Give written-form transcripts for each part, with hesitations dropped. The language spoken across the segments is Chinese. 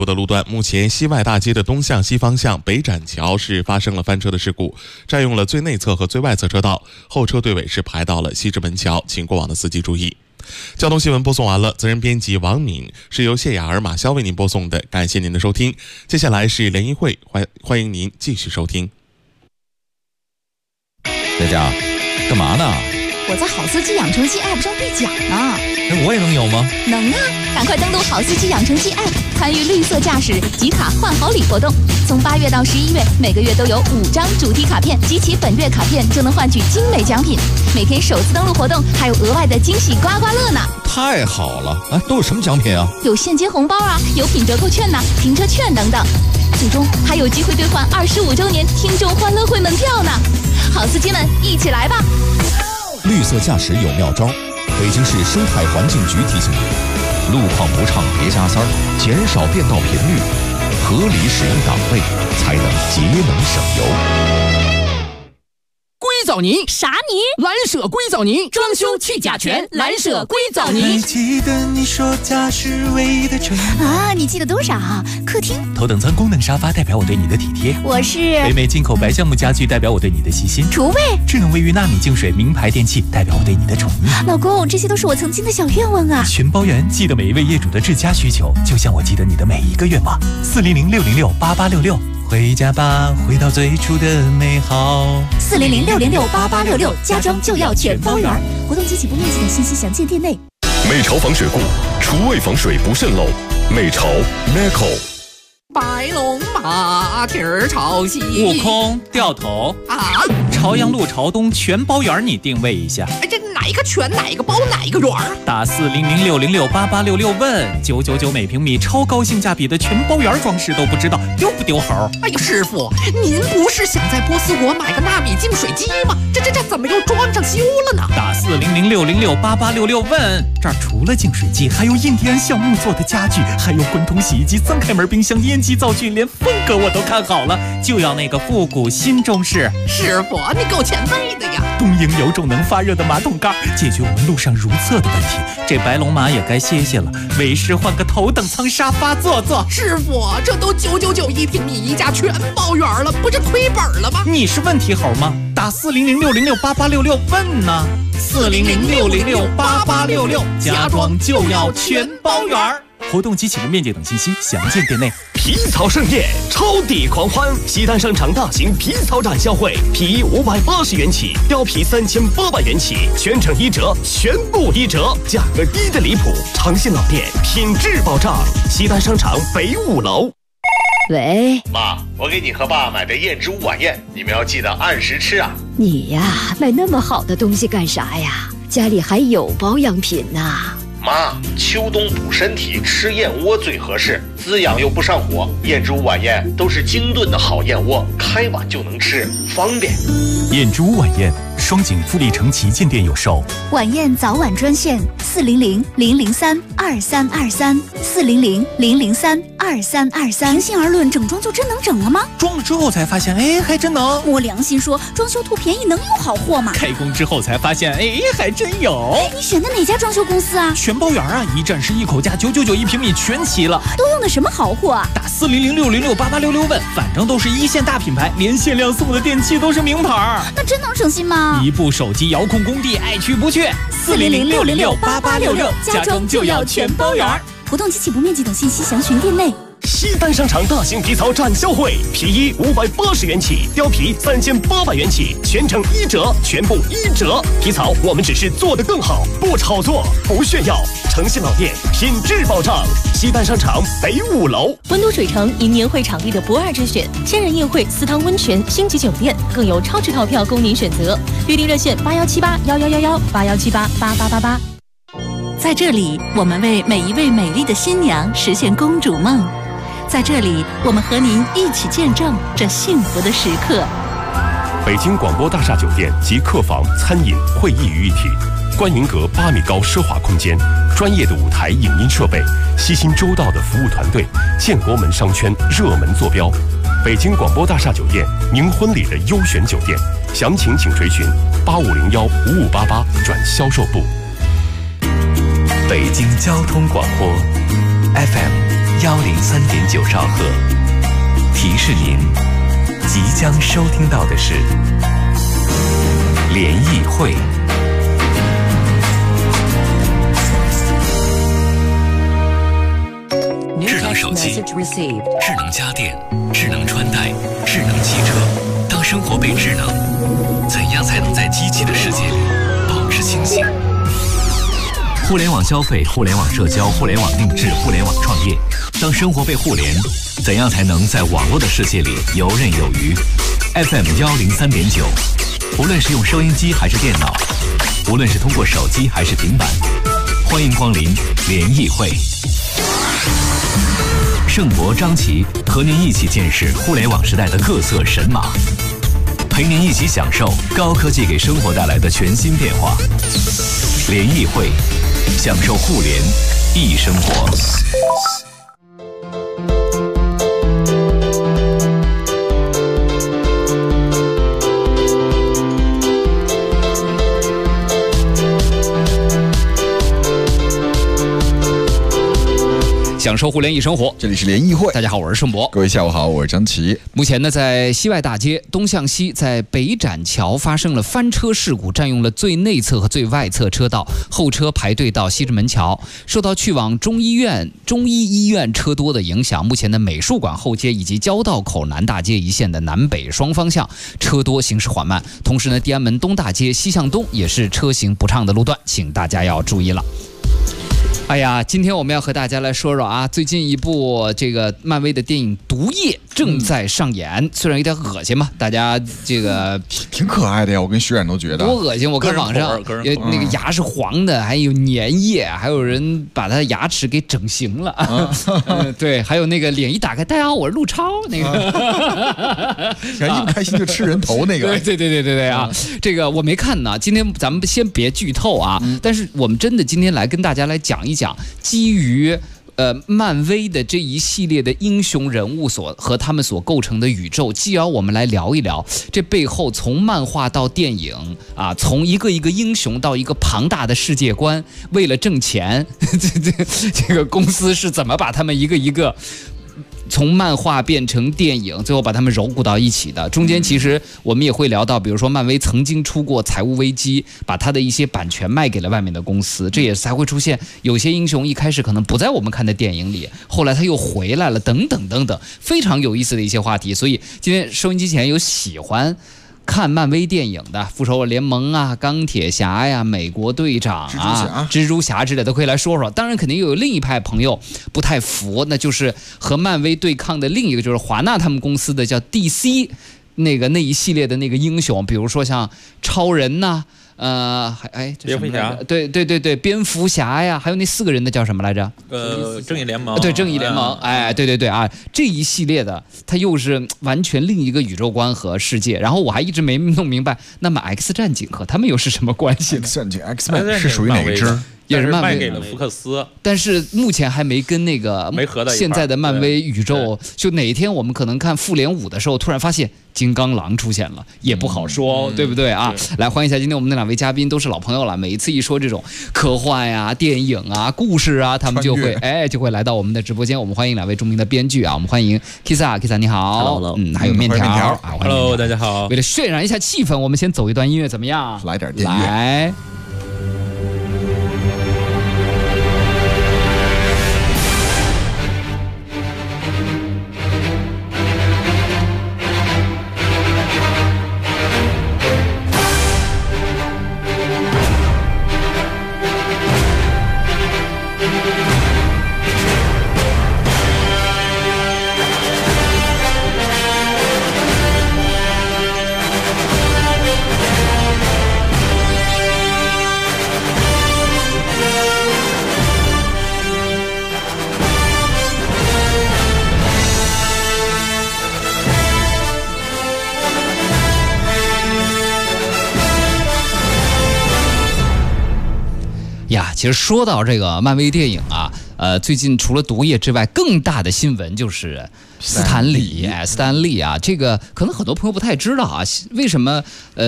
的路段，目前西外大街的东向西方向北展桥是发生了翻车的事故，占用了最内侧和最外侧车道，后车队尾是排到了西直门桥，请过往的司机注意。交通新闻播送完了，责任编辑王敏，是由谢雅儿、马潇为您播送的，感谢您的收听。接下来是联谊会，欢迎您继续收听。 佳佳，干嘛呢？ 我在好司机养成系 App 上兑奖呢。 我也能有吗？ 能啊，赶快登录好司机养成系 App， 参与绿色驾驶集卡换好礼活动。从8月到11月，每个月都有5张主题卡片，集齐本月卡片就能换取精美奖品。每天首次登录活动还有额外的惊喜刮刮乐呢。 太好了！都有什么奖品啊？ 有现金红包啊，有品折扣券呐、停车券等等。最终还有机会兑换25周年听众欢乐会门票呢。好司机们，一起来吧！ 绿色驾驶有妙招，北京市生态环境局提醒你：路况不畅别加塞儿，减少变道频率，合理使用档位，才能节能省油。 硅藻泥啥泥？ 蓝舍硅藻泥，装修去甲醛，蓝舍硅藻泥。 还记得你说家是唯一的承诺啊，你记得多少？客厅头等舱功能沙发代表我对你的体贴， 我是北美进口白橡木家具代表我对你的细心， 厨卫智能卫浴纳米净水名牌电器代表我对你的宠溺。 老公，这些都是我曾经的小愿望啊！ 全包圆，记得每一位业主的至佳需求，就像我记得你的每一个愿望。400-606-8866，回家吧，回到最初的美好。 400-606-8866，家装就要全包圆。活动及起步面积等信息详见店内。 美巢防水固，厨卫防水不渗漏。美巢 Meco。 白龙马蹄儿朝西， 悟空掉头啊！ 朝阳路朝东全包圆，你定位一下。 这哪一个全，哪一个包，哪一个圆？ 打400-606-8866问999每平米，超高性价比的全包圆装饰都不知道丢不丢猴？ 哎呀，师傅，您不是想在波斯国买个纳米净水机吗？这怎么又装上修了呢？ 打400-606-8866问，这儿除了净水机，还有印第安橡木做的家具，还有滚筒洗衣机、3开门冰箱、烟机灶具，连风格我都看好了，就要那个复古新中式。 师傅，你够前辈的呀！ 东营有种能发热的马桶盖，解决我们路上如厕的问题。这白龙马也该歇歇了，为师换个头等舱沙发坐坐。 师傅，这都999一平米，一家全包圆了，不是亏本了吗？ 你是问题猴吗？打400-606-8866问呢。400-606-8866，家装就要全包圆。活动及起步面积等信息详见店内。 皮草盛宴，超抵狂欢！西单商场大型皮草展销会，皮衣580元起，貂皮3800元起，全程1折，全部1折，价格低的离谱。长信老店，品质保障。西单商场北5楼。 喂， 妈，我给你和爸买的燕之屋晚宴，你们要记得按时吃啊。 你呀，买那么好的东西干啥呀？家里还有保养品呢。 妈，秋冬补身体，吃燕窝最合适，滋养又不上火。燕之屋晚宴都是精炖的好燕窝，开碗就能吃，方便。 燕之屋晚宴，双井富力城旗舰店有售。 晚宴早晚专线400-003-2323，400-003-2323。平心而论，整装就真能整了吗？ 装了之后才发现，还真能。 摸良心说，装修图便宜能有好货吗？ 开工之后才发现，还真有。 你选的哪家装修公司啊？ 全包圆啊，一站式一口价，999一平米全齐了。 都用的什么好货啊？ 打400-606-8866问，反正都是一线大品牌，连限量送的电器都是名牌。 那真能省心吗？ 一部手机遥控工地，爱去不去。 400-606-8866，家装就要全包圆。活动及起步面积等信息详询店内。 西单商场大型皮草展销会，皮衣580元起，貂皮3800元起，全程1折，全部1折。皮草我们只是做得更好，不炒作，不炫耀。诚信老店，品质保障。西单商场北5楼。 温都水城因年会场地的不二之选，千人宴会、4汤温泉、星级酒店，更有超值套票供您选择。预订热线81781111，8178888888。 在这里，我们为每一位美丽的新娘实现公主梦。在这里，我们和您一起见证这幸福的时刻。 北京广播大厦酒店及客房、餐饮、会议于一体，观云阁8米高奢华空间，专业的舞台影音设备，悉心周到的服务团队，建国门商圈热门坐标。北京广播大厦酒店，您婚礼的优选酒店，详情请垂询8501-5588转销售部。 北京交通广播 FM 103.9兆赫。提示您，即将收听到的是联谊会。 智能手机、智能家电、智能穿戴、智能汽车。当生活被智能，怎样才能在机器的世界里保持清醒？互联网消费、互联网社交、互联网定制、互联网创业。当生活被互联，怎样才能在网络的世界里游刃有余 ？FM 103.9，无论是用收音机还是电脑，无论是通过手机还是平板，欢迎光临联谊会。盛博、张琪和您一起见识互联网时代的各色神马，陪您一起享受高科技给生活带来的全新变化。联谊会，享受互联易生活。 享受互联易生活， 这里是联谊会。 大家好，我是盛博。 各位下午好，我是张琪。 目前呢，在西外大街东向西，在北展桥发生了翻车事故，占用了最内侧和最外侧车道，后车排队到西直门桥。受到去往中医医院车多的影响，目前的美术馆后街以及交道口南大街一线的南北双方向车多，行驶缓慢。同时呢，地安门东大街西向东也是车行不畅的路段，请大家要注意了。哎呀，今天我们要和大家来说说啊，最近一部这个漫威的电影《毒液》正在上演，虽然有点恶心嘛，大家这个挺可爱的呀，我跟徐冉都觉得多恶心。我看网上有那个牙是黄的，还有粘液，还有人把他牙齿给整形了。对，还有那个脸一打开，大家好，我是陆超那个， 一不开心就吃人头那个。 对啊，这个我没看呢。今天咱们先别剧透啊，但是我们真的今天来跟大家来讲一讲，基于漫威的这一系列的英雄人物和他们所构成的宇宙，继而我们来聊一聊这背后从漫画到电影啊，从一个一个英雄到一个庞大的世界观，为了挣钱，这个公司是怎么把他们一个一个从漫画变成电影，最后把他们揉鼓到一起的。中间其实我们也会聊到，比如说漫威曾经出过财务危机，把他的一些版权卖给了外面的公司，这也才会出现有些英雄一开始可能不在我们看的电影里，后来他又回来了，等等等等，非常有意思的一些话题。所以今天收音机前有喜欢看漫威电影的，复仇者联盟啊、钢铁侠呀、美国队长啊、蜘蛛侠之类的都可以来说说。当然肯定有另一派朋友不太服，那就是和漫威对抗的另一个，就是华纳他们公司的叫 DC 那一系列的那个英雄，比如说像超人呐、蝙蝠侠，对，蝙蝠侠呀，还有那4个人的叫什么来着？ 正义联盟。 对，正义联盟，对啊，这一系列的，它又是完全另一个宇宙观和世界。然后我还一直没弄明白，那么 X 战警和他们又是什么关系呢 ？X 战警 X-Men 是属于哪一支？ 也是卖给了福克斯， 但是目前还没跟那个现在的漫威宇宙，就哪一天我们可能看复联5的时候，突然发现金刚狼出现了，也不好说，对不对啊？来欢迎一下今天我们那2位嘉宾，都是老朋友了。每一次一说这种科幻呀、电影啊、故事啊，他们就会来到我们的直播间。我们欢迎2位著名的编剧啊，我们欢迎 Kisa 你好，还有面条啊 ，Hello 大家好。 为了渲染一下气氛，我们先走一段音乐怎么样？ 来点电乐。 来。呀，其实说到这个漫威电影啊，最近除了毒液之外，更大的新闻就是斯坦利啊，这个可能很多朋友不太知道啊，为什么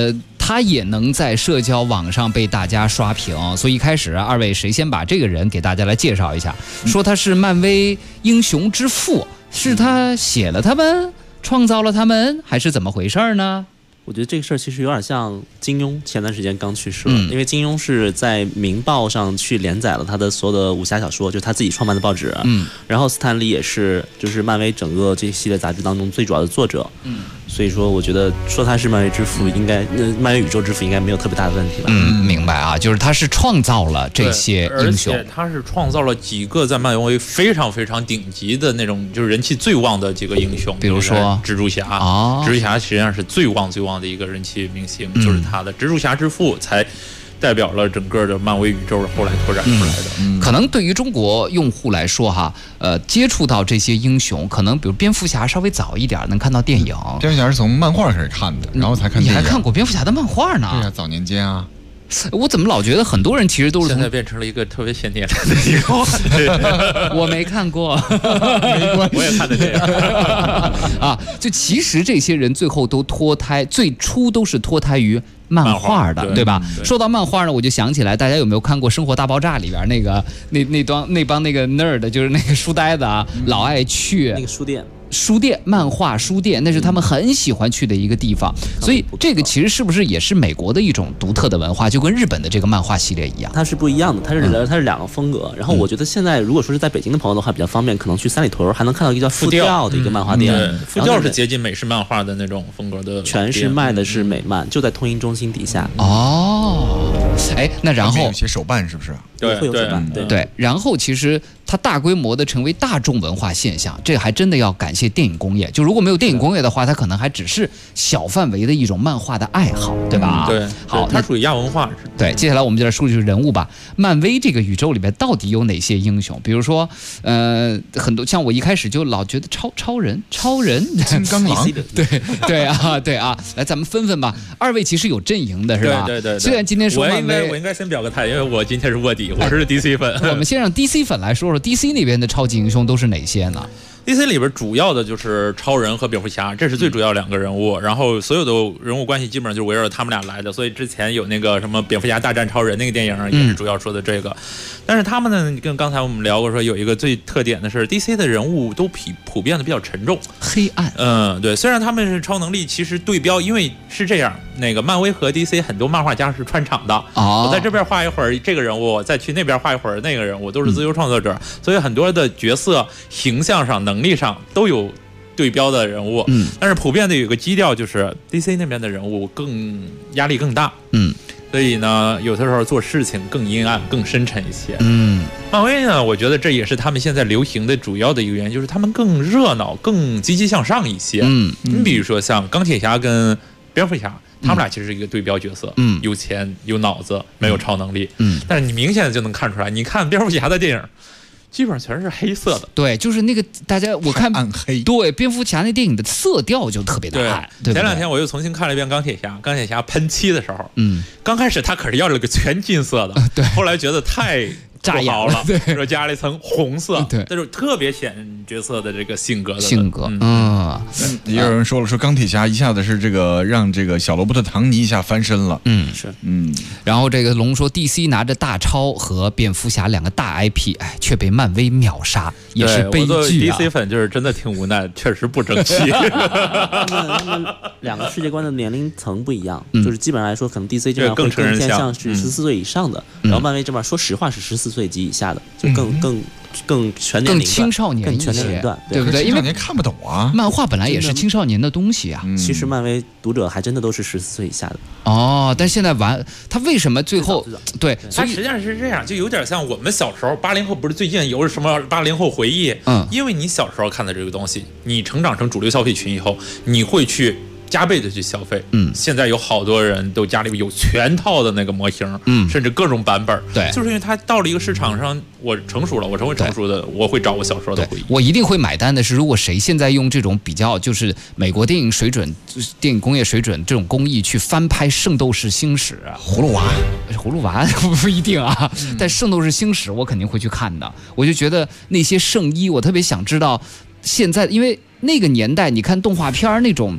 他也能在社交网上被大家刷屏。所以一开始二位谁先把这个人给大家来介绍一下？说他是漫威英雄之父，是他写了他们，创造了他们，还是怎么回事呢？ 我觉得这个事儿其实有点像金庸前段时间刚去世了，因为金庸是在《明报》上去连载了他的所有的武侠小说，就是他自己创办的报纸。然后斯坦利也是就是漫威整个这系列杂志当中最主要的作者。所以说我觉得说他是漫威之父，应该漫威宇宙之父应该没有特别大的问题吧。 明白啊，就是他是创造了这些英雄， 而且他是创造了几个在漫威非常非常顶级的那种就是人气最旺的几个英雄， 比如说蜘蛛侠。蜘蛛侠实际上是最旺的一个人气明星，就是他的蜘蛛侠之父才代表了整个的漫威宇宙后来拓展出来的。 可能对于中国用户来说哈，接触到这些英雄，可能比如蝙蝠侠稍微早一点能看到电影。 蝙蝠侠是从漫画开始看的，然后才看电影。 你还看过蝙蝠侠的漫画呢？ 对呀，早年间啊。 我怎么老觉得很多人其实都是现在变成了一个特别显年的一个话题。 我没看过， 没关系， 我也看的这样啊。就其实这些人最后都脱胎，最初都是脱胎于漫画的，对吧？说到漫画呢，我就想起来，大家有没有看过《生活大爆炸》里边那帮那个 nerd， 就是那个书呆子啊，老爱去那个书店，漫画书店，那是他们很喜欢去的一个地方。所以这个其实是不是也是美国的一种独特的文化，就跟日本的这个漫画系列一样？ 它是不一样的，它是两个风格。然后我觉得现在如果说是在北京的朋友的话，比较方便，可能去三里屯还能看到一个叫复调的一个漫画店。 复调是接近美式漫画的那种风格的， 全是卖的是美漫，就在通音中心底下。 哎，那然后有些手办是不是？ 对， 会有手办， 对。然后其实它大规模的成为大众文化现象，这还真的要感谢电影工业。就如果没有电影工业的话，它可能还只是小范围的一种漫画的爱好，对吧？ 对， 好， 它属于亚文化。 对，接下来我们就来说人物吧。漫威这个宇宙里面到底有哪些英雄？比如说，很多像我一开始就老觉得超人、 金刚狼， 对啊，来咱们分分吧。二位其实有阵营的是吧？ 对。 虽然今天说漫威， 我应该先表个态，因为我今天是卧底，我是 DC 粉。 我们先让 DC 粉来说说 DC 那边的超级英雄都是哪些呢 ？DC 里边主要的就是超人和蝙蝠侠，这是最主要两个人物，然后所有的人物关系基本上就是围绕着他们俩来的，所以之前有那个什么蝙蝠侠大战超人那个电影也是主要说的这个。但是他们呢，跟刚才我们聊过说有一个最特点的是 DC 的人物都普遍的比较沉重、 黑暗。 对，虽然他们是超能力，其实对标，因为是这样，那个漫威和 DC 很多漫画家是穿场的。我在这边画一会儿这个人物，再去那边画一会儿那个人物，都是自由创作者，所以很多的角色形象上、能力上都有对标的人物。但是普遍的有个基调就是 DC 那边的人物更压力更大。所以呢，有的时候做事情更阴暗、更深沉一些。漫威呢，我觉得这也是他们现在流行的主要的一个原因，就是他们更热闹、更积极向上一些。你比如说像钢铁侠跟蝙蝠侠，他们俩其实是一个对标角色。有钱、有脑子，没有超能力。但是你明显的就能看出来，你看蝙蝠侠的电影，基本上全是黑色的。 对，就是那个大家我看暗黑。 对，蝙蝠侠那电影的色调就特别的暗。 前两天我又重新看了一遍钢铁侠喷漆的时候，刚开始他可是要了个全金色的， 对， 后来觉得太炸眼了，说加了一层红色，对，这就特别显角色的这个性格。 也有人说了，说钢铁侠一下子是这个让这个小罗伯特·唐尼一下翻身了。 然后这个龙说 DC 拿着大超和蝙蝠侠两个大 IP， 却被漫威秒杀，也是悲剧啊。 DC 粉就是真的挺无奈，确实不争气。 他们两个世界观的年龄层不一样，就是基本上来说，可能 DC 这边会更偏向是14岁以上的，然后漫威这边说实话是14岁及以下的，就更全年龄段、 更青少年一些，对不对？ 因为年看不懂啊， 漫画本来也是青少年的东西啊。 其实漫威读者还真的都是14岁以下的。 但现在他为什么最后对？ 它实际上是这样，就有点像我们小时候，80后不是最近有什么80后回忆？因为你小时候看的这个东西，你成长成主流消费群以后，你会去加倍的去消费。现在有好多人都家里有全套的那个模型，甚至各种版本。 对， 就是因为他到了一个市场上，我成熟了，我成为成熟的，我会找我小时候的回忆。 我一定会买单的是，如果谁现在用这种比较就是美国电影水准、电影工业水准这种工艺去翻拍《圣斗士星矢》 葫芦娃不一定啊，但《圣斗士星矢》我肯定会去看的。我就觉得那些圣衣，我特别想知道现在，因为那个年代你看动画片那种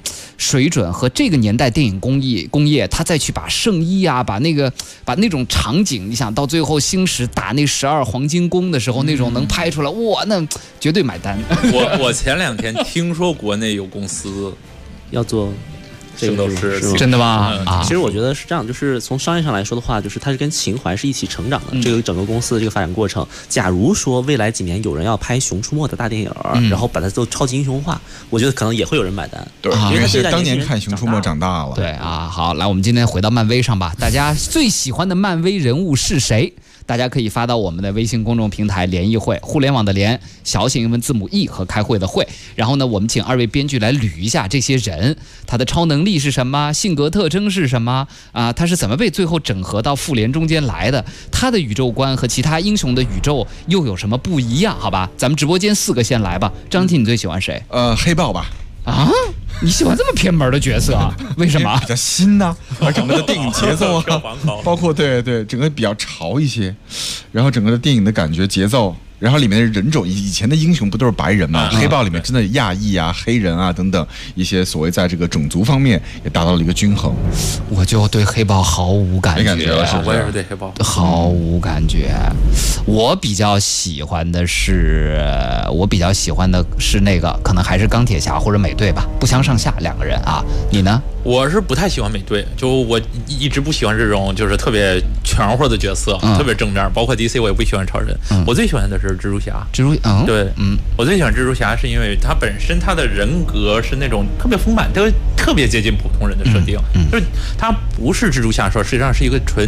水准和这个年代电影工业，他再去把圣衣啊，把那种场景，你想到最后星矢打那12黄金宫的时候，那种能拍出来，哇，那绝对买单。 我前2天听说国内有公司要做。这个是真的吗？ 其实我觉得是这样，就是从商业上来说的话，就是它是跟情怀是一起成长的。这个整个公司的这个发展过程，假如说未来几年有人要拍《熊出没》的大电影，然后把它做超级英雄化，我觉得可能也会有人买单。 对，因为是当年看《熊出没》长大了。 对啊，好，来，我们今天回到漫威上吧。大家最喜欢的漫威人物是谁？大家可以发到我们的微信公众平台联谊会，互联网的联，小写英文字母 E 和开会的会。然后呢，我们请2位编剧来捋一下这些人，他的超能力是什么，性格特征是什么啊？他是怎么被最后整合到复联中间来的？他的宇宙观和其他英雄的宇宙又有什么不一样？好吧，咱们直播间4个先来吧。张婷，你最喜欢谁？ 黑豹吧。 啊，你喜欢这么偏门的角色啊？为什么？ 比较新呐，而整个的电影节奏啊，包括对，整个比较潮一些，然后整个的电影的感觉节奏。然后里面的人种，以前的英雄不都是白人吗？黑豹里面真的亚裔啊、黑人啊等等一些所谓在这个种族方面也达到了一个均衡。 我就对黑豹毫无感觉， 没感觉了， 我也是对黑豹毫无感觉。我比较喜欢的是那个，可能还是钢铁侠或者美队吧，不相上下2个人啊。你呢？ 我是不太喜欢美队，就我一直不喜欢这种就是特别全乎的角色，特别正面，包括 DC 我也不喜欢超人，我最喜欢的是蜘蛛侠。对，我最喜欢蜘蛛侠是因为他本身他的人格是那种特别丰满，特别接近普通人的设定，就是他不是蜘蛛侠的时候，实际上是一个纯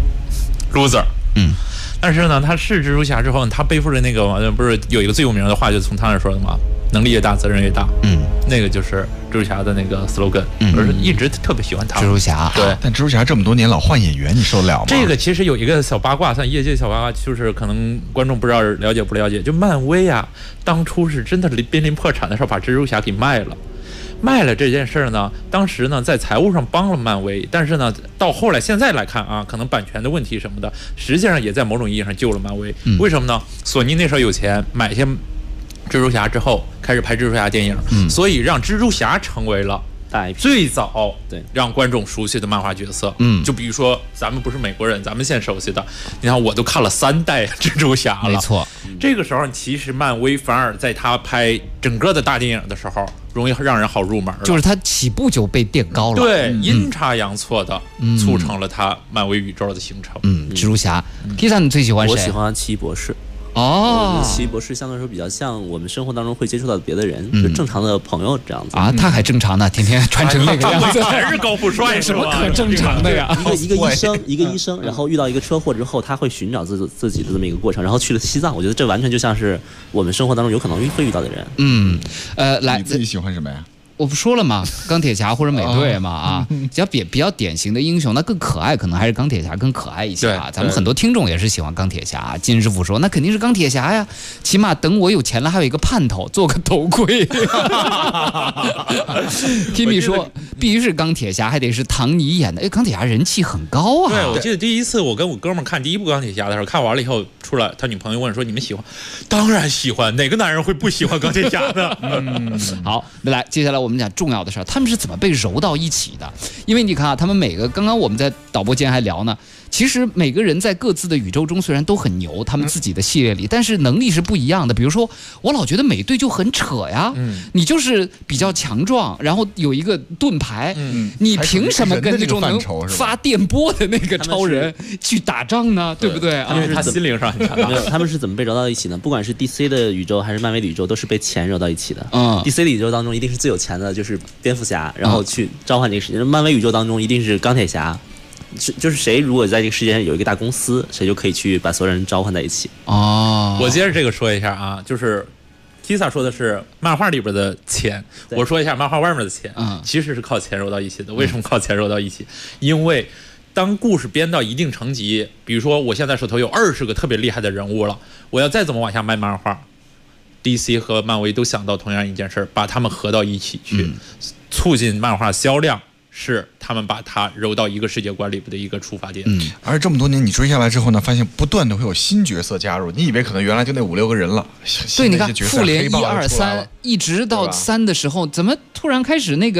loser。但是呢，他是蜘蛛侠之后，他背负着那个不是有一个最有名的话，就是从他那说的嘛，能力越大，责任越大。那个就是蜘蛛侠的那个 slogan。我是一直特别喜欢他。 蜘蛛侠， 对。 但蜘蛛侠这么多年老换演员，你受得了吗？ 这个其实有一个小八卦，算业界小八卦，就是可能观众不知道了解不了解，就漫威啊，当初是真的濒临破产的时候，把蜘蛛侠给卖了。卖了这件事呢，当时呢在财务上帮了漫威，但是呢到后来现在来看啊，可能版权的问题什么的，实际上也在某种意义上救了漫威。为什么呢？索尼那时候有钱买下蜘蛛侠之后，开始拍蜘蛛侠电影，所以让蜘蛛侠成为了最早让观众熟悉的漫画角色。就比如说咱们不是美国人，咱们现在熟悉的，你看我都看了3代蜘蛛侠了。 没错， 这个时候其实漫威反而在他拍整个的大电影的时候，容易让人好入门了， 就是他起步就被垫高了。 对，阴差阳错的促成了他漫威宇宙的形成。 蜘蛛侠。T3你最喜欢谁？ 我喜欢奇异博士。奇异博士相对来说比较像我们生活当中会接触到的别的人，就正常的朋友这样子啊。他还正常呢，天天穿成那个样子， 还是高富帅， 什么可正常的呀？ 一个医生，然后遇到一个车祸之后，他会寻找自己的这么一个过程，然后去了西藏。我觉得这完全就像是我们生活当中有可能会遇到的人。 来， 你自己喜欢什么呀？ 我不说了吗？钢铁侠或者美队嘛啊，比较典型的英雄，那更可爱，可能还是钢铁侠更可爱一些啊。咱们很多听众也是喜欢钢铁侠。金师傅说，那肯定是钢铁侠呀，起码等我有钱了，还有一个盼头，做个头盔。Timmy 说，必须是钢铁侠，还得是唐尼演的。钢铁侠人气很高啊。 对，我记得第一次我跟我哥们看第1部钢铁侠的时候，看完了以后出来，他女朋友问说：“你们喜欢？”当然喜欢，哪个男人会不喜欢钢铁侠呢？ 好，来，接下来我们讲重要的事儿，他们是怎么被揉到一起的？因为你看啊，他们每个，刚刚我们在导播间还聊呢，其实每个人在各自的宇宙中虽然都很牛，他们自己的系列里，但是能力是不一样的。比如说，我老觉得美队就很扯呀，你就是比较强壮，然后有一个盾牌，你凭什么跟那种能发电波的那个超人去打仗呢？对不对？ 因为他心灵上很强大。 没有，他们是怎么被揉到一起呢？不管是 DC 的宇宙还是漫威的宇宙，都是被钱揉到一起的。DC 的宇宙当中一定是最有钱的，就是蝙蝠侠，然后去召唤这个世界。漫威宇宙当中一定是钢铁侠。就是谁如果在这个世界上有一个大公司，谁就可以去把所有人召唤在一起。 我接着这个说一下啊，就是 Kisa 说的是漫画里边的钱，我说一下漫画外面的钱，其实是靠钱揉到一起的。为什么靠钱揉到一起？因为当故事编到一定层级，比如说我现在手头有20个特别厉害的人物了，我要再怎么往下卖漫画，DC 和漫威都想到同样一件事，把他们合到一起去，促进漫画销量。是他们把它揉到一个世界观里边的一个出发点。 而这么多年你追下来之后呢，发现不断的会有新角色加入，你以为可能原来就那5、6个人了。 对，你看复联1、2、3，一直到3的时候，怎么突然开始那个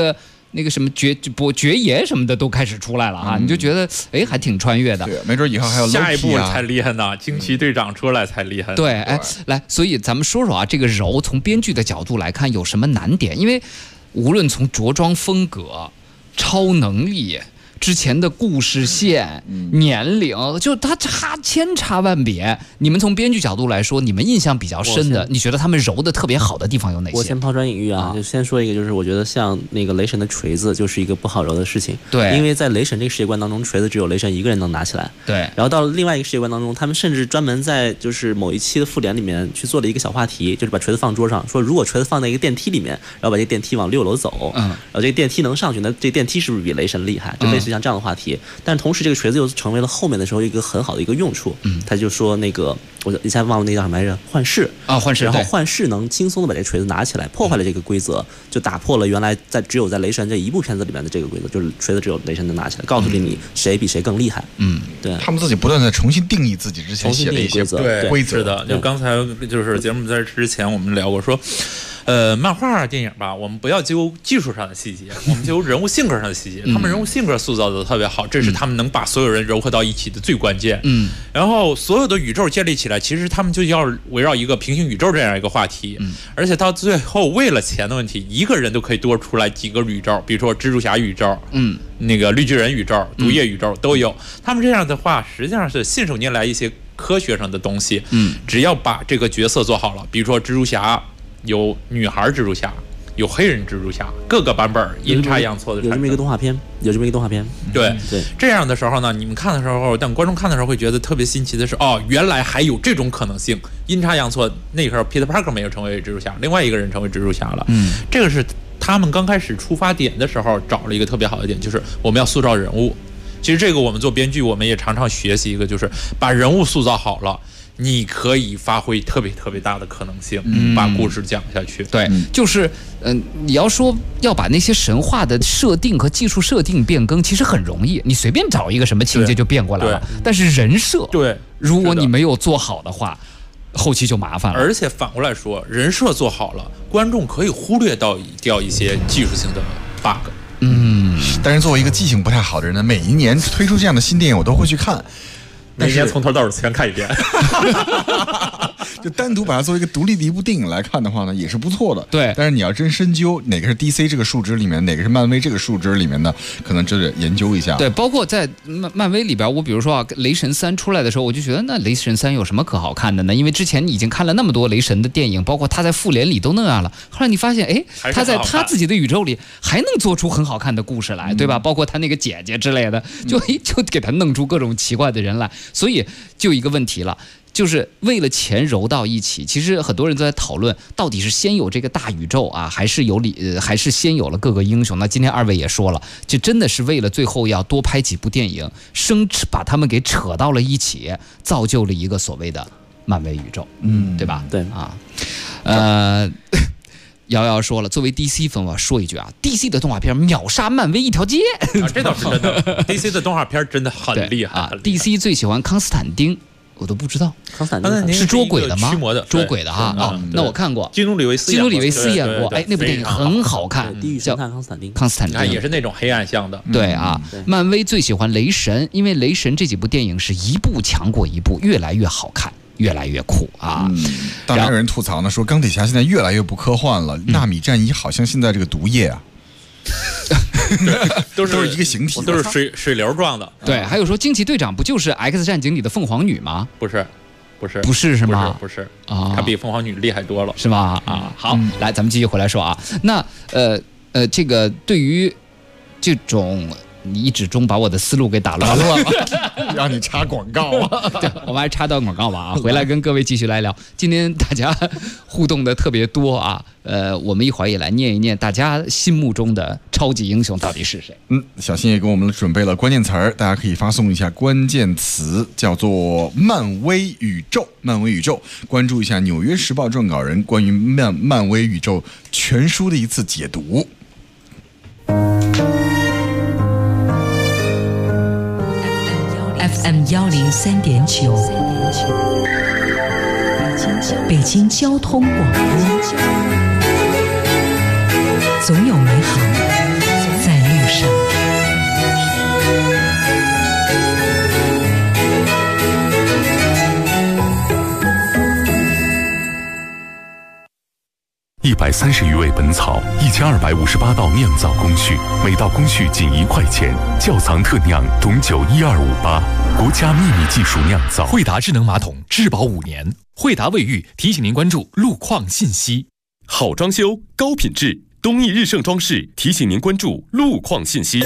那个什么爵爷什么的都开始出来了啊，你就觉得哎还挺穿越的。 对，没准以后还有 Loki 下一步才厉害呢，惊奇队长出来才厉害。 对，哎，来，所以咱们说说啊，这个柔从编剧的角度来看有什么难点？因为无论从着装风格、超能力。之前的故事线、年龄，就它千差万别。你们从编剧角度来说，你们印象比较深的，你觉得他们揉的特别好的地方有哪些？ 我先抛砖引玉啊，就先说一个，就是我觉得像那个雷神的锤子就是一个不好揉的事情。 对， 因为在雷神这个世界观当中，锤子只有雷神一个人能拿起来。 对， 然后到了另外一个世界观当中，他们甚至专门在就是某一期的复联里面去做了一个小话题，就是把锤子放桌上，说如果锤子放在一个电梯里面，然后把这个电梯往6楼走，然后这个电梯能上去，那这个电梯是不是比雷神厉害？就类似像这样的话题。但同时，这个锤子又成为了后面的时候一个很好的一个用处。他就说那个我一下忘了那叫什么来着，幻视啊，幻视。 然后幻视能轻松的把这个锤子拿起来，破坏了这个规则，就打破了原来只有在雷神这一部片子里面的这个规则，就是锤子只有雷神能拿起来，告诉你谁比谁更厉害。对， 他们自己不断的重新定义自己之前写的一些规则。 是的，就刚才就是节目在之前我们聊过说。漫画电影吧，我们不要揪技术上的细节，我们揪人物性格上的细节。他们人物性格塑造的特别好，这是他们能把所有人糅合到一起的最关键。然后所有的宇宙建立起来，其实他们就要围绕一个平行宇宙这样一个话题。而且到最后，为了钱的问题，一个人都可以多出来几个宇宙，比如说蜘蛛侠宇宙，那个绿巨人宇宙、毒液宇宙都有。他们这样的话，实际上是信手拈来一些科学上的东西。只要把这个角色做好了，比如说蜘蛛侠。有女孩蜘蛛侠，有黑人蜘蛛侠，各个版本阴差阳错的。 有这么一个动画片， 对，这样的时候呢，你们看的时候，但观众看的时候会觉得特别新奇的是，原来还有这种可能性，阴差阳错。那时候 Peter Parker 没有成为蜘蛛侠，另外一个人成为蜘蛛侠了。这个是他们刚开始出发点的时候找了一个特别好的点，就是我们要塑造人物。其实这个我们做编剧，我们也常常学习一个，就是把人物塑造好了。你可以发挥特别特别大的可能性，把故事讲下去。 对，就是你要说要把那些神话的设定和技术设定变更，其实很容易，你随便找一个什么情节就变过来了。但是人设， 对， 如果你没有做好的话，后期就麻烦了。 而且反过来说，人设做好了，观众可以忽略掉一些技术性的 bug。 但是作为一个记性不太好的人呢，每一年推出这样的新电影，我都会去看。 每年从头到尾全看一遍， 就单独把它作为一个独立的一部电影来看的话呢，也是不错的。 对， 但是你要真深究哪个是 DC 这个数值里面，哪个是漫威这个数值里面的，可能真的研究一下。 对，包括在漫威里边，我比如说雷神3出来的时候，我就觉得那雷神3有什么可好看的呢？因为之前你已经看了那么多雷神的电影，包括他在复联里都那样了。后来你发现，哎，他在他自己的宇宙里还能做出很好看的故事来，对吧？包括他那个姐姐之类的，就给他弄出各种奇怪的人来。所以就一个问题了，就是为了钱揉到一起。其实很多人都在讨论，到底是先有这个大宇宙啊，还是先有了各个英雄？那今天二位也说了，这真的是为了最后要多拍几部电影，把他们给扯到了一起，造就了一个所谓的漫威宇宙，对吧？ 对啊，瑶瑶说了，作为 DC 粉，我说一句啊 ，DC 的动画片秒杀漫威一条街。 这倒是真的，DC 的动画片真的很厉害啊。DC 最喜欢康斯坦丁，我都不知道康斯坦丁是捉鬼的吗？ 驱魔的， 捉鬼的哈。那我看过， 基努里维斯演过，哎，那部电影很好看， 地狱神探康斯坦丁。 康斯坦丁也是那种黑暗向的。 对啊，漫威最喜欢雷神，因为雷神这几部电影是一部强过一部，越来越好看。越来越酷啊！ 当然有人吐槽呢，说钢铁侠现在越来越不科幻了，纳米战衣好像现在这个毒液啊，都是一个形体， 都是水流状的。 对，还有说惊奇队长不就是 X 战警里的凤凰女吗？ 不是是吗？ 不是啊，她比凤凰女厉害多了， 是吗？啊，好，来，咱们继续回来说啊。那这个对于这种。你一指中把我的思路给打乱了， 让你插广告啊！ 对，我们还插段广告吧啊！回来跟各位继续来聊。今天大家互动的特别多啊，我们一会儿也来念一念大家心目中的超级英雄到底是谁。 小新也给我们准备了关键词儿，大家可以发送一下关键词，叫做漫威宇宙。漫威宇宙，关注一下《纽约时报》撰稿人关于漫威宇宙全书的一次解读。 FM 103.9，北京交通广播，总有美好在上。 130余味本草，1258道酿造工序，每道工序仅1块钱。窖藏特酿董酒12588，国家秘密技术酿造。 惠达智能马桶质保5年。惠达卫浴提醒您关注路况信息。 好装修，高品质，东益日盛装饰提醒您关注路况信息。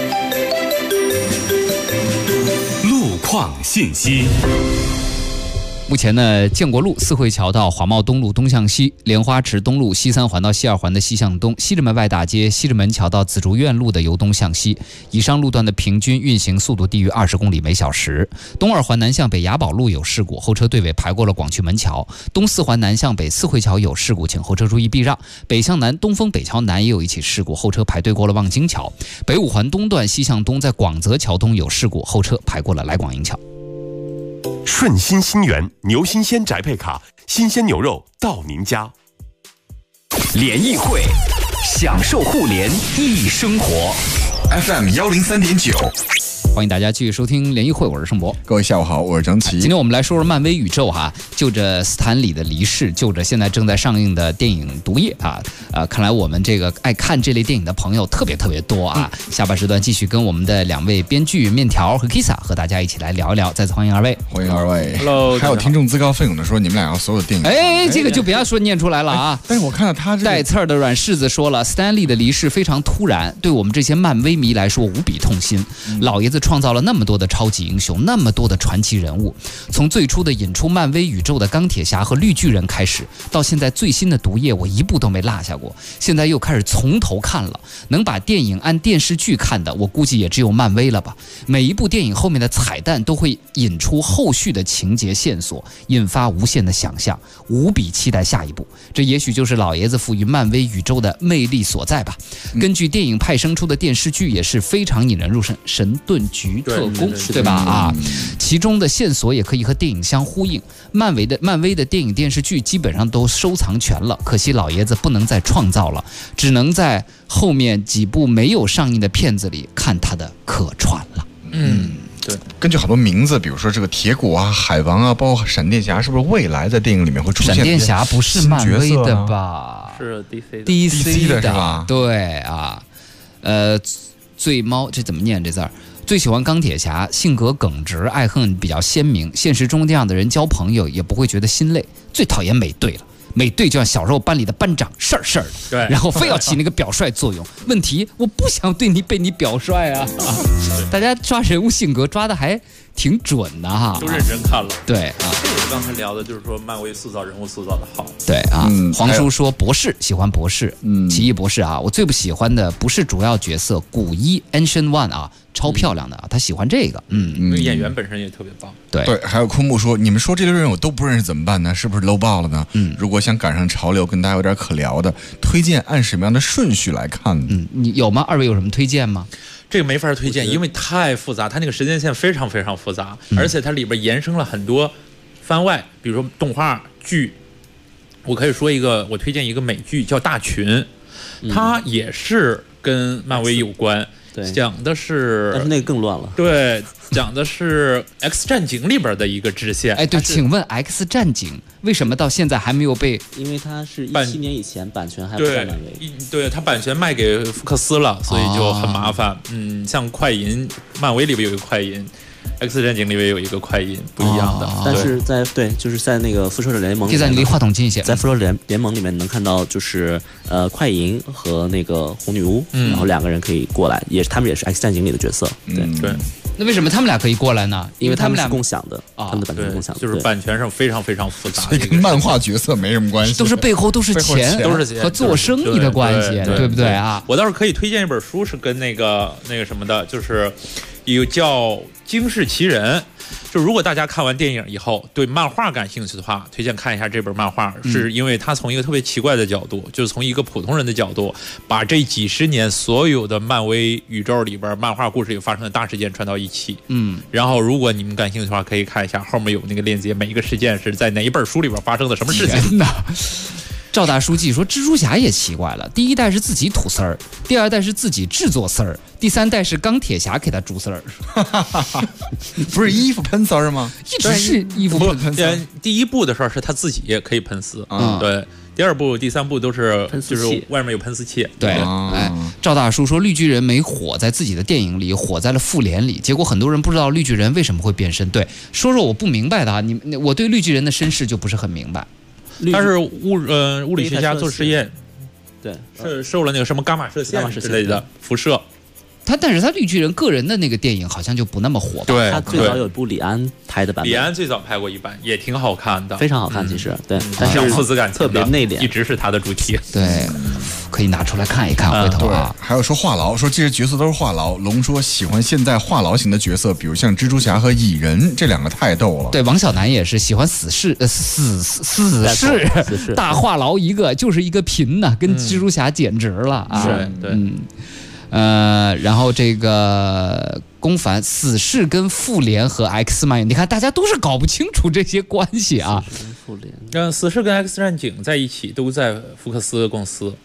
路况信息。 目前呢，建国路四惠桥到华贸东路东向西，莲花池东路西3环到西2环的西向东，西直门外大街西直门桥到紫竹院路的由东向西，以上路段的平均运行速度低于20公里每小时。东2环南向北雅宝路有事故，后车队尾排过了广渠门桥。东4环南向北四惠桥有事故，请后车注意避让。北向南东风北桥南也有一起事故，后车排队过了望京桥。北5环东段西向东在广泽桥东有事故，后车排过了来广营桥。 顺心新源牛新鲜宅配卡，新鲜牛肉到您家。 联谊会，享受互联易生活。FM 103.9， 欢迎大家继续收听联谊会，我是盛博。 各位下午好，我是张琪。 今天我们来说说漫威宇宙哈，就着斯坦李的离世，就着现在正在上映的电影《毒液》啊，看来我们这个爱看这类电影的朋友特别多啊。下半时段继续跟我们的2位编剧面条和 Kisa 和大家一起来聊一聊。再次欢迎2位， 欢迎2位。 Hello， 还有听众自告奋勇的说你们俩要所有的电影。 哎，这个就不要说念出来了啊。 但是我看到他这带刺儿的软柿子说了，斯坦李的离世非常突然，对我们这些漫威迷来说无比痛心。老爷子创造了那么多的超级英雄，那么多的传奇人物，从最初的引出漫威宇宙的钢铁侠和绿巨人开始，到现在最新的毒液，我一部都没落下过。现在又开始从头看了，能把电影按电视剧看的，我估计也只有漫威了吧。每一部电影后面的彩蛋都会引出后续的情节线索，引发无限的想象，无比期待下一部。这也许就是老爷子赋予漫威宇宙的魅力所在吧。根据电影派生出的电视剧也是非常引人入胜，神盾局特工，对吧？啊，其中的线索也可以和电影相呼应。漫威的电影电视剧基本上都收藏全了，可惜老爷子不能再创造了，只能在后面几部没有上映的片子里看他的客串了。 对，根据好多名字，比如说这个铁骨啊、海王啊，包括闪电侠，是不是未来在电影里面会出现？ 闪电侠不是漫威的吧？ 是 DC 的是吧？ 对啊，醉猫这怎么念这字儿？最喜欢钢铁侠，性格耿直，爱恨比较鲜明。现实中这样的人交朋友也不会觉得心累。最讨厌美队了。美队就像小时候班里的班长，事儿的， 对， 然后非要起那个表率作用。问题，我不想被你表率啊！大家抓人物性格抓的还挺准的哈， 都认真看了。 对啊， 这个刚才聊的就是说漫威塑造人物塑造的好。 对啊，黄叔说博士喜欢博士，奇异博士啊，我最不喜欢的不是主要角色古一 Ancient One 啊。超漂亮的啊，他喜欢这个， 演员本身也特别棒。 对， 还有枯木说，你们说这类人我都不认识怎么办呢？是不是 low 爆了呢？如果想赶上潮流，跟大家有点可聊的，推荐按什么样的顺序来看呢？ 你有吗？2位有什么推荐吗？ 这个没法推荐，因为太复杂，它那个时间线非常非常复杂，而且它里边延伸了很多番外，比如说动画剧。我可以说我推荐一个美剧叫《大群》，它也是跟漫威有关。讲的是， 但是那个更乱了。 对，讲的是《X 战警》里边的一个支线。 哎，对，请问《X 战警》为什么到现在还没有被？ 因为它是17年以前版权还不在漫威， 对，它版权卖给福克斯了，所以就很麻烦。像快银，漫威里边有一个快银。X 战警里面有一个快银不一样的， 但是就是在那个复仇者联盟， 就在你离话筒近一些， 在复仇者联盟里面能看到，就是快银和那个红女巫，然后2个人可以过来，他们也是 X 战警里的角色， 对。 那为什么他们俩可以过来呢？ 因为他们俩共享的，他们的版权共享， 就是版权上非常非常复杂， 所以跟漫画角色没什么关系， 都是背后都是钱和做生意的关系，对不对啊？ 我倒是可以推荐一本书，是跟那个什么的，就是有叫《惊世奇人》。就如果大家看完电影以后对漫画感兴趣的话，推荐看一下这本漫画，是因为它从一个特别奇怪的角度，就是从一个普通人的角度，把这几十年所有的漫威宇宙里边漫画故事里发生的大事件串到一起。然后如果你们感兴趣的话，可以看一下后面有那个链接，每一个事件是在哪一本书里边发生的什么事情。 赵大书记说，蜘蛛侠也奇怪了，第一代是自己吐丝儿，第二代是自己制作丝儿，第三代是钢铁侠给他注丝儿。 不是衣服喷丝儿吗？ 一直是衣服喷丝儿。 第一部的时候是他自己也可以喷丝，对。第二部、第三部都是就是外面有喷丝器。 对，赵大叔说绿巨人没火在自己的电影里，火在了复联里，结果很多人不知道绿巨人为什么会变身。对，说我不明白的啊，我对绿巨人的身世就不是很明白。 他是物理学家做实验， 对， 是受了那个什么伽马射线之类的辐射。 但是他绿巨人个人的那个电影好像就不那么火吧？ 对， 他最早有一部李安拍的版本， 李安最早拍过一版，也挺好看的， 非常好看，其实对，但是父子感特别内敛， 一直是他的主题。 对，可以拿出来看一看，回头啊。 还有说话痨，说这些角色都是话痨。龙说喜欢现在话痨型的角色，比如像蜘蛛侠和蚁人这两个太逗了。 对，王小楠也是喜欢死士，大话痨一个就是一个贫呐，跟蜘蛛侠简直了啊！ 是，对。 然后这个龚凡死侍跟复联和 X 漫游，你看大家都是搞不清楚这些关系啊。 复联， 死侍跟 X 战警在一起，都在福克斯公司。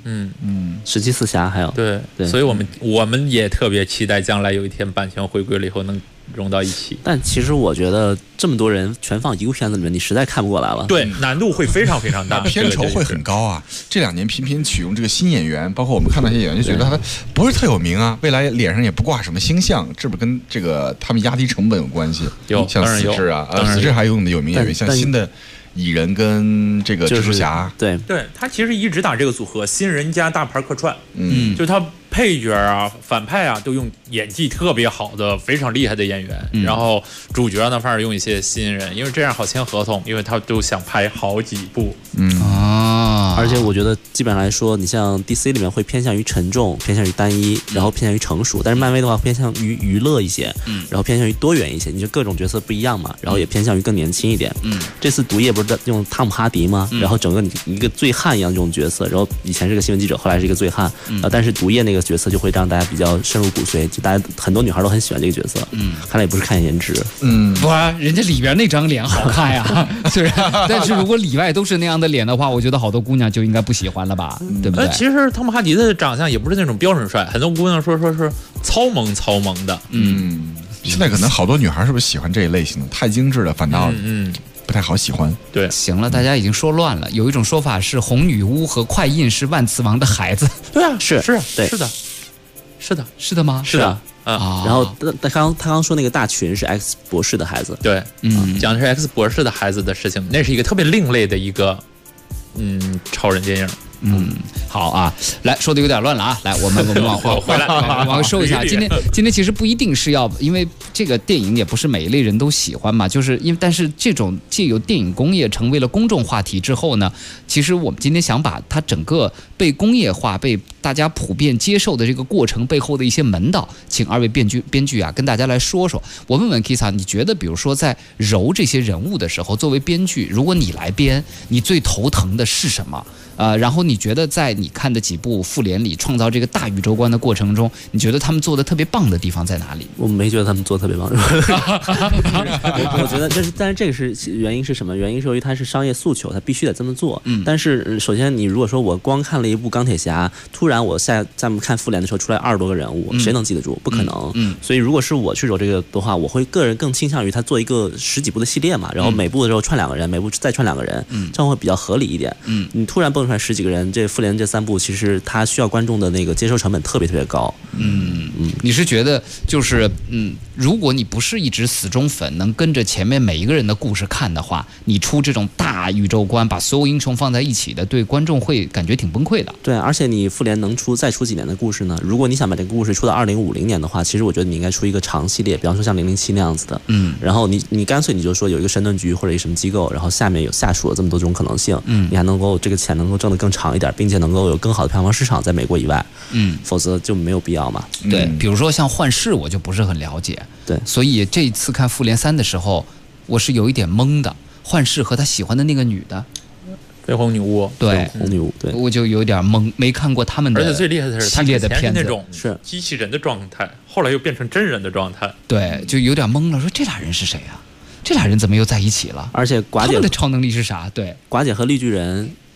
17四侠还有对，所以我们也特别期待将来有一天版权回归了以后能融到一起。 但其实我觉得这么多人全放一个片子里面，你实在看不过来了。 对，难度会非常非常大， 片酬会很高啊。这2年频频启用这个新演员，包括我们看到一些演员，就觉得他不是特有名啊，未来脸上也不挂什么星象，这不跟这个他们压低成本有关系？ 有， 像死侍啊，死侍还用的有名演员，像新的蚁人跟这个蜘蛛侠， 对， 他其实一直打这个组合，新人加大牌客串，就是他配角啊、反派啊都用演技特别好的、非常厉害的演员，然后主角呢反而用一些新人，因为这样好签合同，因为他都想拍好几部。 而且我觉得基本上来说，你像 DC 里面会偏向于沉重，偏向于单一，然后偏向于成熟，但是漫威的话偏向于娱乐一些，然后偏向于多元一些，你就各种角色不一样嘛，然后也偏向于更年轻一点。这次毒液不是用汤姆哈迪吗？然后整个一个醉汉一样这种角色，然后以前是个新闻记者，后来是一个醉汉，但是毒液那个角色就会让大家比较深入骨髓，就大家很多女孩都很喜欢这个角色。看来也不是看颜值， 不啊，人家里边那张脸好看呀，虽然，但是如果里外都是那样的脸的话，我觉得好多姑娘就应该不喜欢了吧，对不对？ 其实汤姆哈迪的长相也不是那种标准帅，很多姑娘说是糙萌的。 现在可能好多女孩是不是喜欢这一类型的？太精致了，反倒不太好喜欢。 对， 行了，大家已经说乱了。有一种说法是红女巫和快印是万磁王的孩子。 对啊， 是的， 是的吗？ 是的。 然后他刚说那个大群是 X 博士的孩子， 对，讲的是 X 博士的孩子的事情，那是一个特别另类的一个超人电影。 好啊，来说的有点乱了啊，来我们往回来， 往收一下。今天其实不一定是要，因为这个电影也不是每一类人都喜欢嘛，就是但是这种借由电影工业成为了公众话题之后呢，其实我们今天想把它整个被工业化、被大家普遍接受的这个过程背后的一些门道，请二位编剧啊跟大家来说说。我问问 Kisa， 你觉得比如说在揉这些人物的时候，作为编剧，如果你来编，你最头疼的是什么？然后你觉得在你看的几部复联里创造这个大宇宙观的过程中，你觉得他们做的特别棒的地方在哪里？ 我没觉得他们做的特别棒。我觉得但是这个是原因是什么？原因是由于它是商业诉求，它必须得这么做。但是首先你如果说我光看了一部钢铁侠，突然我在看复联的时候出来20多个人物，谁能记得住？不可能。所以如果是我去揉这个的话，我会个人更倾向于他做一个10几部的系列嘛，然后每部的时候串2个人，每部再串2个人，这样会比较合理一点。你突然蹦出来10几个人，这复联这3部其实它需要观众的那个接受成本特别高。 你是觉得就是如果你不是一直死忠粉，能跟着前面每一个人的故事看的话，你出这种大宇宙观，把所有英雄放在一起的，对观众会感觉挺崩溃的。 对，而且你复联能再出几年的故事呢？如果你想把这个故事出到2050年的话，其实我觉得你应该出一个长系列，比方说像007那样子的。然后你干脆你就说有一个神盾局或者一个什么机构，然后下面有下属了这么多种可能性，你还能够这个钱能够挣得更长一点，并且能够有更好的票房市场在美国以外，否则就没有必要嘛。 对，比如说像幻视，我就不是很了解， 对， 所以这一次看复联3的时候，我是有一点懵的。幻视和他喜欢的那个女的， 绯红女巫， 对， 红女巫，对， 我就有点懵，没看过他们的。 而且最厉害的是， 系列的片子那种是机器人的状态，后来又变成真人的状态， 对，就有点懵了，说这俩人是谁啊？这俩人怎么又在一起了？ 而且寡姐他们的超能力是啥？对， 寡姐和绿巨人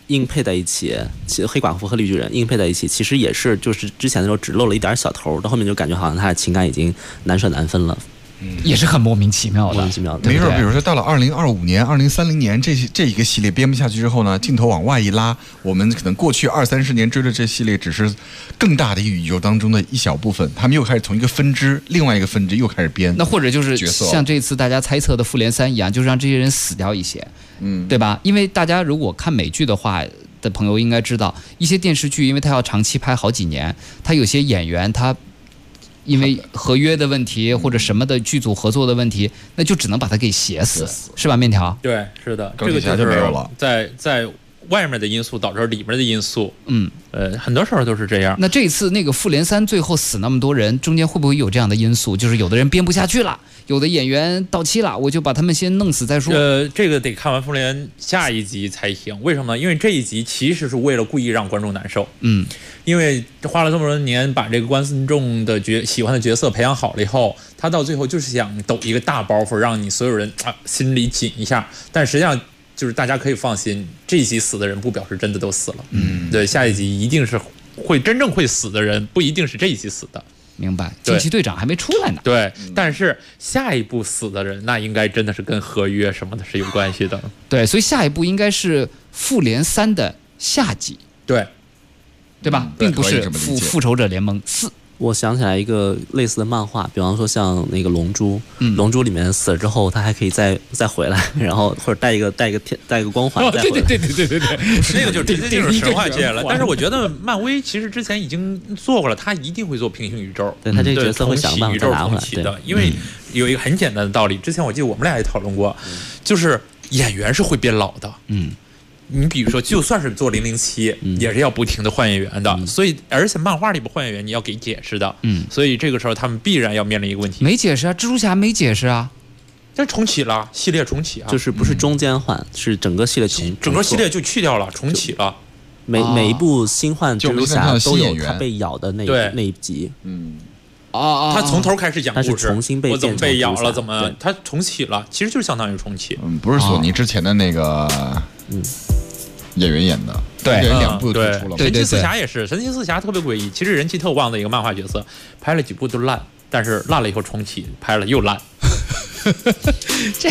硬配在一起，黑寡妇和绿巨人硬配在一起，其实也是就是之前的时候只露了一点小头，到后面就感觉好像他的情感已经难舍难分了。 也是很莫名其妙的， 莫名其妙的。 没准，比如说到了2025年、2030年这一个系列编不下去之后呢，镜头往外一拉，我们可能过去20-30年追的这系列只是更大的一个宇宙当中的一小部分，他们又开始从一个分支，另外一个分支又开始编。 那或者就是像这次大家猜测的复联3一样，就是让这些人死掉一些，对吧？因为大家如果看美剧的话。的朋友应该知道，一些电视剧，因为他要长期拍好几年，他有些演员他因为合约的问题或者什么的剧组合作的问题，那就只能把他给写死，是吧？面条？ 对，是的， 这个就没有了。 在外面的因素导致里面的因素，很多时候都是这样。 那这一次那个复联3最后死那么多人，中间会不会有这样的因素？就是有的人编不下去了，有的演员到期了，我就把他们先弄死再说。 这个得看完复联下一集才行。为什么呢？因为这一集其实是为了故意让观众难受。因为花了这么多年把这个观众的喜欢的角色培养好了以后，他到最后就是想抖一个大包袱，让你所有人心里紧一下。但实际上就是大家可以放心，这一集死的人不表示真的都死了。对，下一集一定是真正会死的人，不一定是这一集死的。 明白，惊奇队长还没出来呢。 对，但是下一步死的人，那应该真的是跟合约什么的是有关系的。 对，所以下一步应该是复联3的下集。对吧？并不是复仇者联盟4。 我想起来一个类似的漫画，比方说像那个龙珠，龙珠里面死了之后，他还可以再回来，然后或者带一个光环再回来。 对， 那个就直接就是神话界了。但是我觉得漫威其实之前已经做过了，他一定会做平行宇宙， 对他这个角色会想办法再拿回来的。因为有一个很简单的道理，之前我记得我们俩也讨论过，就是演员是会变老的。你比如说，就算是做007，也是要不停的换演员的，所以而且漫画里边换演员你要给解释的，所以这个时候他们必然要面临一个问题， 没解释啊，蜘蛛侠没解释啊， 这重启了，系列重启啊， 就是不是中间换，是整个系列整个系列就去掉了，重启了， 每一部新换蜘蛛侠都有他被咬的那一集， 他从头开始讲故事， 重新我怎么被咬了，怎么他重启了，其实就是相当于重启， 不是索尼之前的那个，演员演的， 对 ，2部就推出了。 神奇四侠也是，神奇四侠特别诡异，其实人气特旺的一个漫画角色，拍了几部都烂，但是烂了以后重启，拍了又烂。 这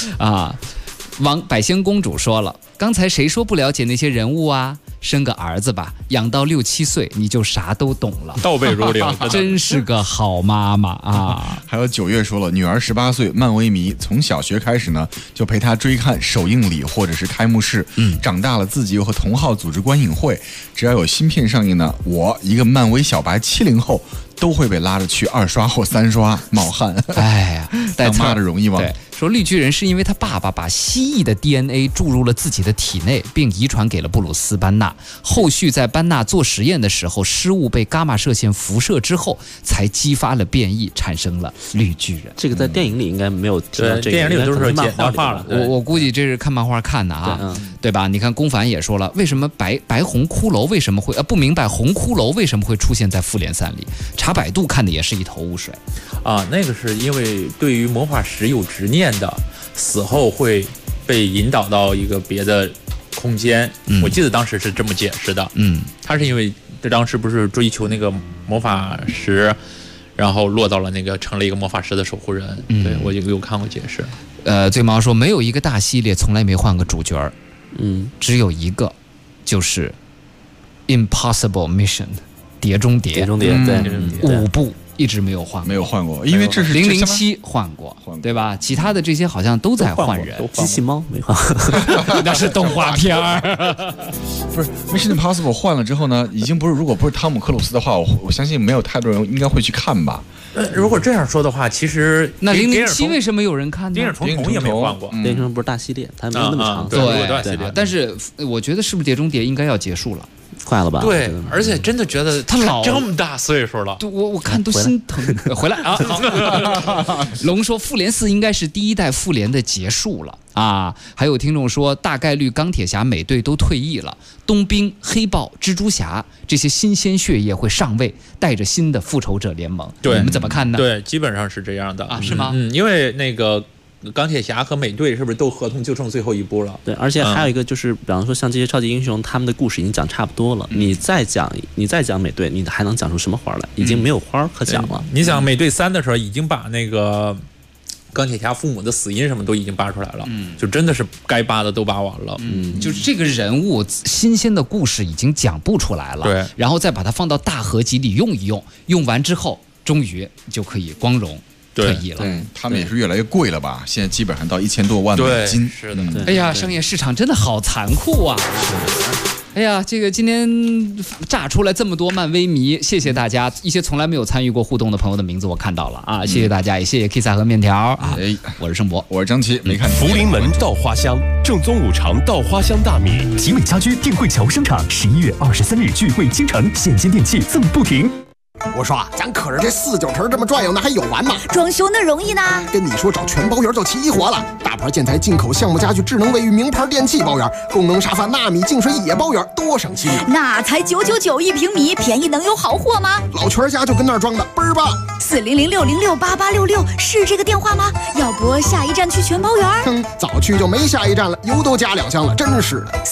百仙公主说了，刚才谁说不了解那些人物啊？生个儿子吧，养到6-7岁你就啥都懂了， 倒背如流， 真是个好妈妈啊！ 还有9月说了，女儿18岁，漫威迷，从小学开始呢就陪她追看首映礼或者是开幕式，长大了自己又和同好组织观影会，只要有新片上映呢，我一个漫威小白70后都会被拉着去2刷或3刷，冒汗。 哎呀， 当妈的容易吗？ 对，说绿巨人是因为他爸爸把蜥蜴的 DNA 注入了自己的体内，并遗传给了布鲁斯班纳。后续在班纳做实验的时候，失误被伽马射线辐射之后，才激发了变异，产生了绿巨人。 这个在电影里应该没有提到， 电影里都是简单化了。 我估计这是看漫画看的啊，对吧？你看龚凡也说了，为什么白红骷髅为什么会不明白红骷髅为什么会出现在复联3里？查百度看的也是一头雾水啊。那个是因为对于魔法石有执念的，死后会被引导到一个别的空间，我记得当时是这么解释的。他是因为当时不是追求那个魔法石，然后落到了那个成了一个魔法石的守护人。对，我有看过解释。 醉猫说没有一个大系列从来没换过主角，只有一个，就是 Impossible Mission 碟中谍， 对 ，5部一直没有换过， 因为这是 007换过，对吧？其他的这些好像都在换人， 机器猫没换， 那是动画片儿。 不是 Mission Impossible 换了之后呢，已经不是，如果不是汤姆克鲁斯的话，我相信没有太多人应该会去看吧。 如果这样说的话，其实那007为什么有人看呢？ 谍影重重也没换过， 谍影重重不是大系列，它没有那么长。 对，但是我觉得是不是碟中谍应该要结束了？ 快了吧？ 对，而且真的觉得他老这么大岁数了， 我看都心疼。回来啊！龙说复联4应该是第一代复联的结束了啊！还有听众说，大概率钢铁侠、美队都退役了，冬兵、黑豹、蜘蛛侠这些新鲜血液会上位，带着新的复仇者联盟。 对， 你们怎么看呢？ 对，基本上是这样的啊？是吗？ 因为那个钢铁侠和美队是不是都合同就剩最后一部了？ 对，而且还有一个就是，比方说像这些超级英雄，他们的故事已经讲差不多了，你再讲美队，你还能讲出什么花来？已经没有花可讲了。 你想美队3的时候，已经把那个钢铁侠父母的死因什么都已经扒出来了，就真的是该扒的都扒完了。 就是这个人物新鲜的故事已经讲不出来了， 对， 然后再把它放到大合集里用一用，用完之后，终于就可以光荣退役了。 对，他们也是越来越贵了吧？现在基本上到1000多万美金。 是的。 哎呀，商业市场真的好残酷啊！哎呀，这个今天炸出来这么多漫威迷，谢谢大家！一些从来没有参与过互动的朋友的名字我看到了啊，谢谢大家，也谢谢 Kisa 和面条啊。我是盛博， 我是张琪，没看。 福临门稻花香，正宗五常稻花香大米。 集美家居定汇桥生厂11月23日聚会倾城，现金电器赠不停。 我说咱可是这4、9成这么转悠，那还有完吗？ 装修那容易呢？ 跟你说，找全包圆就齐活了。大牌建材、进口项目家具、智能卫浴、名牌电器包圆，功能沙发、纳米净水也包圆，多省心啊！ 那才9991平米，便宜能有好货吗？ 老全家就跟那儿装的，倍儿棒。 400-606-8866是这个电话吗？要不下一站去全包圆？ 早去就没下一站了，油都加2箱了，真是的。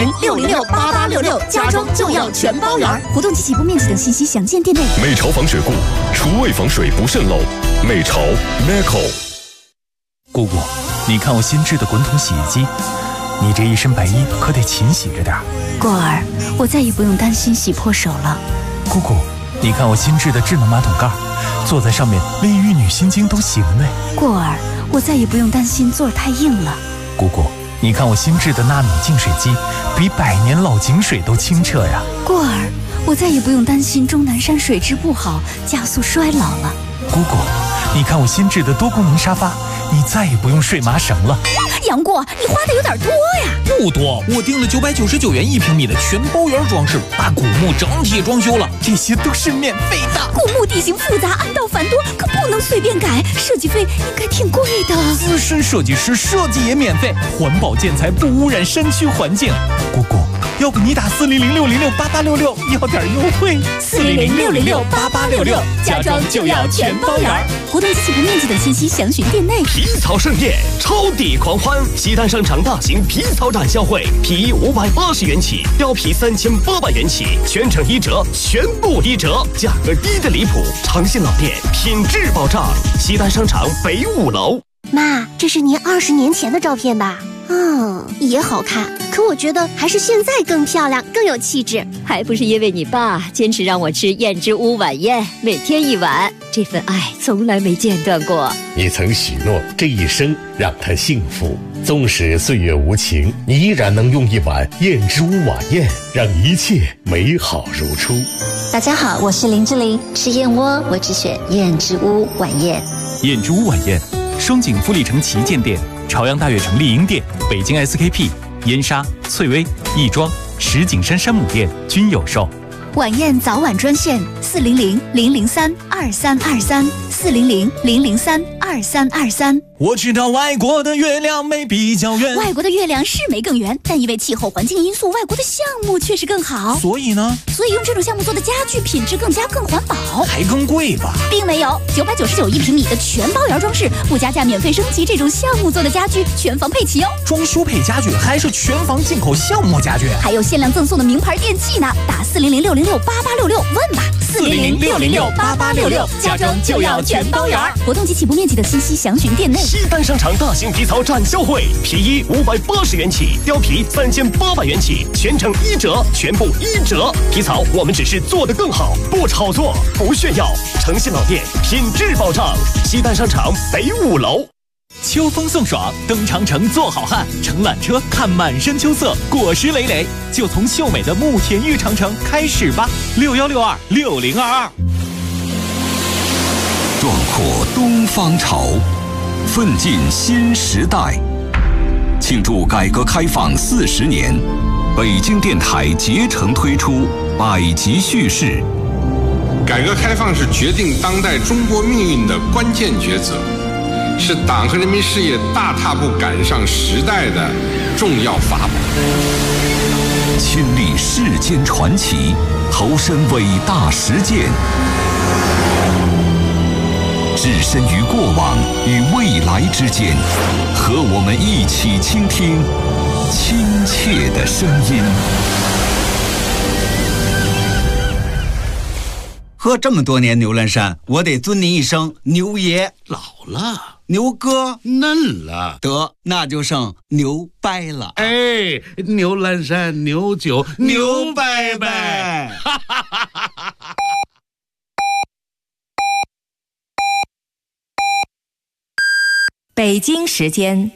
400-606-8866，家装就要全包圆。活动及起步面积等信息详见店内。 美潮防水固，厨卫防水不渗漏。美潮 Meco。 姑姑，你看我新制的滚筒洗衣机，你这一身白衣可得勤洗着点。 过儿，我再也不用担心洗破手了。 姑姑，你看我新制的智能马桶盖，坐在上面连玉女心经都行呢。 过儿，我再也不用担心座儿太硬了。 姑姑，你看我新制的纳米净水机，比100年老井水都清澈呀。 过儿，我再也不用担心钟南山水质不好，加速衰老了。 姑姑，你看我新制的多功能沙发，你再也不用睡麻绳了。 杨过，你花的有点多呀。 不多，我订了999元1平米的全包圆装饰，把古墓整体装修了，这些都是免费的。 古墓地形复杂，暗道繁多，可不能随便改，设计费应该挺贵的。 资深设计师设计也免费，环保建材不污染山区环境。姑姑，要不你打400-606-8866要点优惠。 400-606-8866，家装就要全包圆。活动及起步面积等信息详询店内。 皮草盛宴，超抵狂欢！西单商场大型皮草展销会，皮衣580元起，貂皮3800元起，全程1折，全部1折，价格低的离谱。诚信老店，品质保障。西单商场北5楼。 妈，这是您20年前的照片吧？也好看，可我觉得还是现在更漂亮，更有气质。 还不是因为你爸坚持让我吃燕之屋晚宴，每天1碗，这份爱从来没间断过。 你曾许诺这一生让他幸福，纵使岁月无情，你依然能用1碗燕之屋晚宴，让一切美好如初。 大家好，我是林志玲，吃燕窝我只选燕之屋晚宴。 燕之屋晚宴，双井富力城旗舰店、朝阳大悦城丽婴店、北京 SKP、燕莎、翠微、亦庄、石景山山姆店均有售。 晚宴早晚专线400-003-2323，400-003-2323。 我知道外国的月亮没比较圆， 外国的月亮是没更圆，但因为气候环境因素，外国的项目确实更好。 所以呢？ 所以用这种项目做的家具品质更佳，更环保， 还更贵吧？ 并没有，9991平米的全包圆装饰，不加价免费升级这种项目做的家具，全房配齐哦。 装修配家具还是全房进口项目家具， 还有限量赠送的名牌电器呢。打400-606-8866问吧。 400-606-8866，家装就要全包圆。 活动及起步面积的信息详询店内。 西单商场大型皮草展销会，皮衣580元起，貂皮3800元起，全程1折，全部1折。皮草我们只是做得更好，不炒作，不炫耀。诚信老店，品质保障。西单商场北5楼。 秋风送爽，登长城做好汉，乘缆车看满山秋色，果实累累，就从秀美的慕田峪长城开始吧。61626022。 壮阔东方潮，奋进新时代。庆祝改革开放40年，北京电台竭诚推出百集叙事。 改革开放是决定当代中国命运的关键抉择，是党和人民事业大踏步赶上时代的重要法宝。 亲历世间传奇，投身伟大实践。 置身于过往与未来之间，和我们一起倾听亲切的声音。 喝这么多年牛栏山，我得尊您一声牛爷。 老了， 牛哥嫩了， 得那就剩牛掰了。 哎，牛栏山牛酒牛掰掰。 北京时间